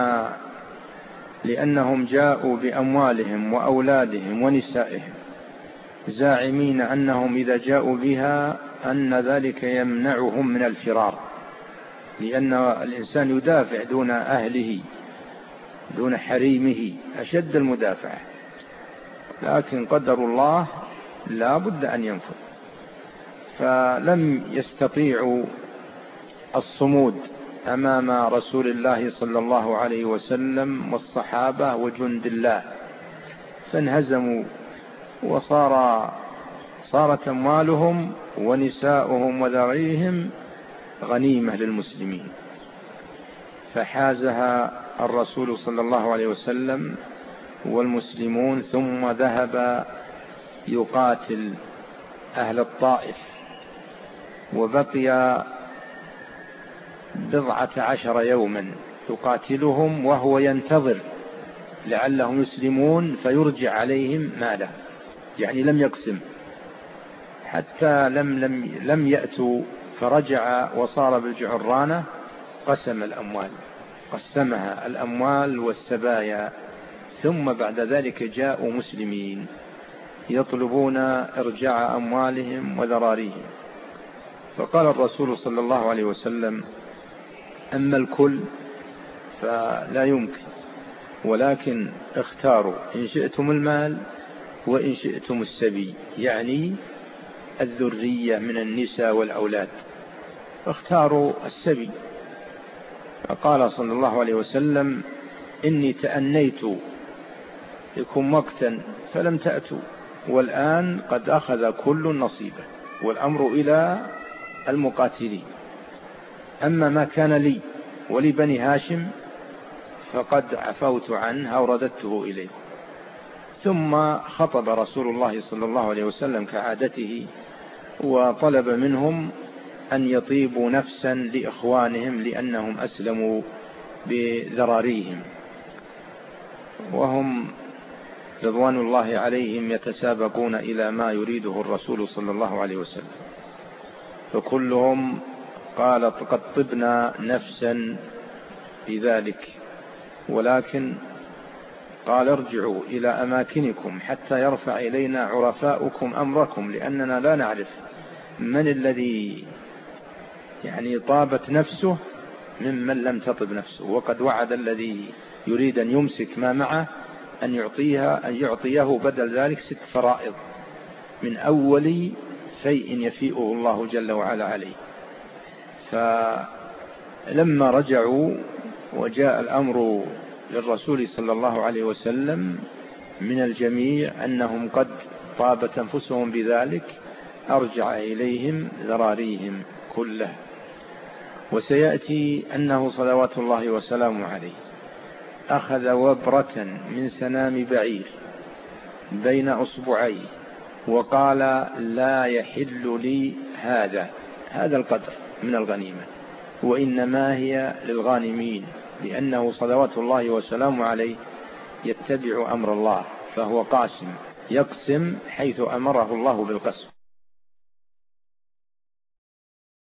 لأنهم جاءوا بأموالهم وأولادهم ونسائهم زاعمين أنهم إذا جاءوا بها أن ذلك يمنعهم من الفرار، لأن الإنسان يدافع دون أهله دون حريمه أشد المدافعة، لكن قدر الله لا بد أن ينفذ. فلم يستطيعوا الصمود أمام رسول الله صلى الله عليه وسلم والصحابة وجند الله، فانهزموا، صارت أموالهم ونساؤهم وذريهم غنيمة للمسلمين، فحازها الرسول صلى الله عليه وسلم والمسلمون، ثم ذهب يقاتل أهل الطائف، وبقي 19 يوما يقاتلهم وهو ينتظر لعلهم يسلمون فيرجع عليهم ماله، يعني لم يقسم حتى لم يأتوا، فرجع وصار بالجعرانة قسم الأموال، قسمها الأموال والسبايا. ثم بعد ذلك جاءوا مسلمين يطلبون إرجاع أموالهم وذراريهم، فقال الرسول صلى الله عليه وسلم: أما الكل فلا يمكن، ولكن اختاروا إن شئتم المال وإن شئتم السبي، يعني الذرية من النساء والأولاد، اختاروا السبي. فقال صلى الله عليه وسلم: إني تأنيت لكم وقتا فلم تأتوا، والآن قد أخذ كل نصيبه، والأمر إلى المقاتلين. أما ما كان لي ولبني هاشم فقد عفوت عنه أو رددته إليكم. ثم خطب رسول الله صلى الله عليه وسلم كعادته وطلب منهم أن يطيبوا نفسا لإخوانهم لأنهم أسلموا بذراريهم، وهم رضوان الله عليهم يتسابقون إلى ما يريده الرسول صلى الله عليه وسلم، فكلهم قال قد طبنا نفسا بذلك، ولكن قال ارجعوا إلى أماكنكم حتى يرفع إلينا عرفاؤكم أمركم، لأننا لا نعرف من الذي طابت نفسه ممن لم تطب نفسه، وقد وعد الذي يريد أن يمسك ما معه أن يعطيه بدل ذلك 6 فرائض من أول شيء يفيئه الله جل وعلا عليه. فلما رجعوا وجاء الأمر للرسول صلى الله عليه وسلم من الجميع أنهم قد طابت أنفسهم بذلك، أرجع إليهم ذراريهم كله. وسيأتي أنه صلوات الله وسلامه عليه أخذ وبرة من سنام بعير بين أصبعيه وقال لا يحل لي هذا القدر من الغنيمة، وإنما هي للغانمين، لأنه صلوات الله وسلامه عليه يتبع أمر الله، فهو قاسم يقسم حيث أمره الله بالقسم.